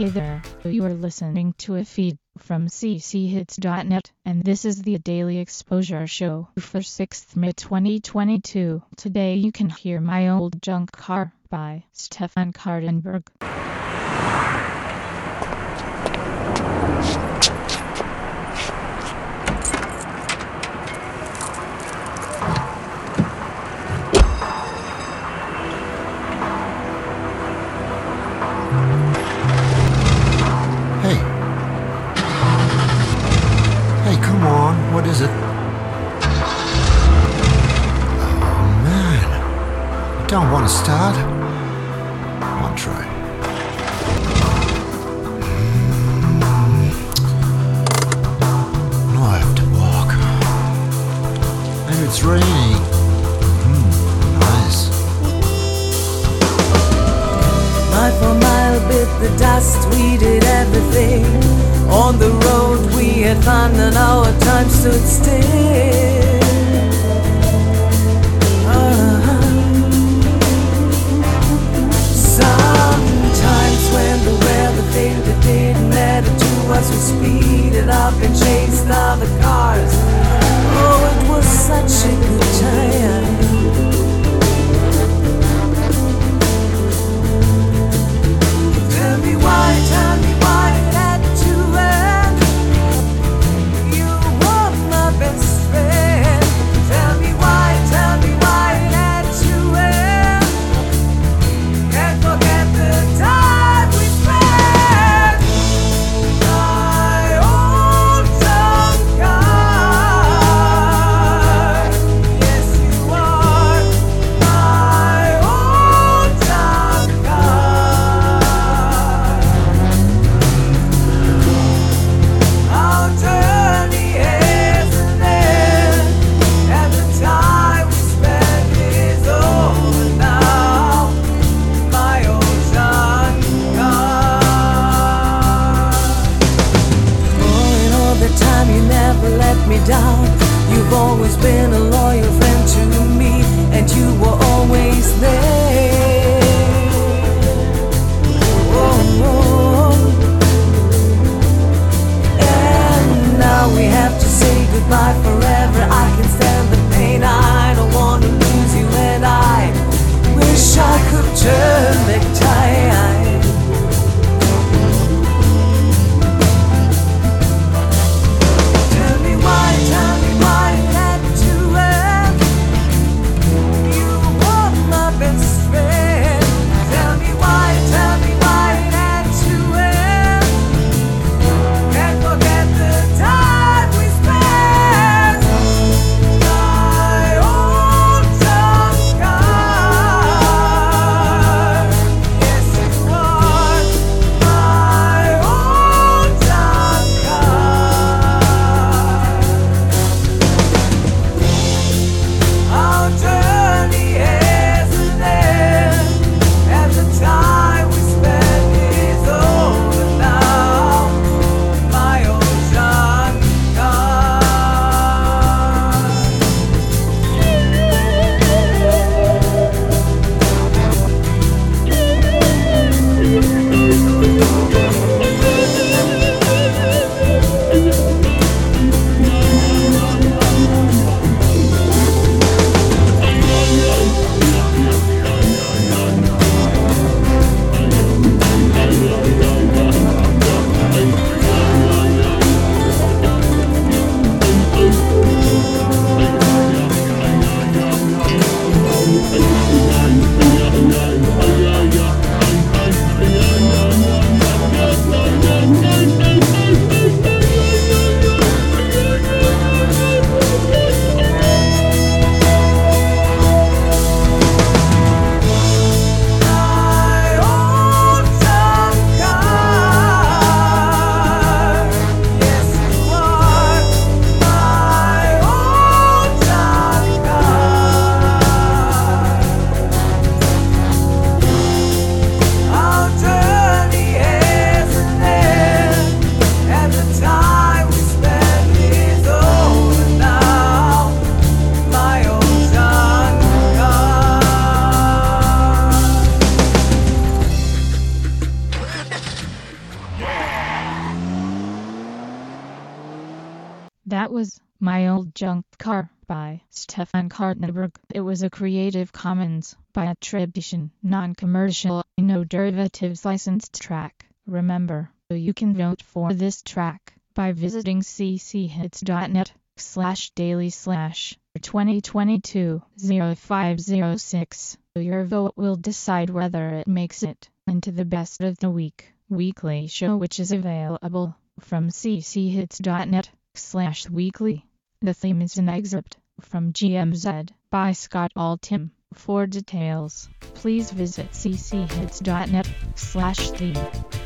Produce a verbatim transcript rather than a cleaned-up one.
Hey there, you are listening to a feed from c c hits dot net, and this is the Daily Exposure Show for sixth of May twenty twenty-two. Today you can hear My Old Junk Car by Stefan Kardenberg. Come on, what is it? Oh man, I don't want to start. One try. Mm. No, I have to walk. Maybe it's raining. Mm, nice. Mile for mile bit the dust, we did everything. On the road we had fun and our time stood still. uh-huh. Sometimes when the weather failed, it didn't matter to us. We speeded up and chased other cars. Oh, it was such a good time. Tell me why, tell me why it had to end. You were my best friend. My Old Junk Car by Stefan Kartenberg. It was a Creative Commons by attribution, non-commercial, no derivatives licensed track. Remember, you can vote for this track by visiting cchits.net slash daily slash twenty twenty-two oh five oh six. Your vote will decide whether it makes it into the best of the week weekly show, which is available from cchits.net slash weekly. The theme is an excerpt from G M Z by Scott Altham. For details, please visit cchits.net slash theme.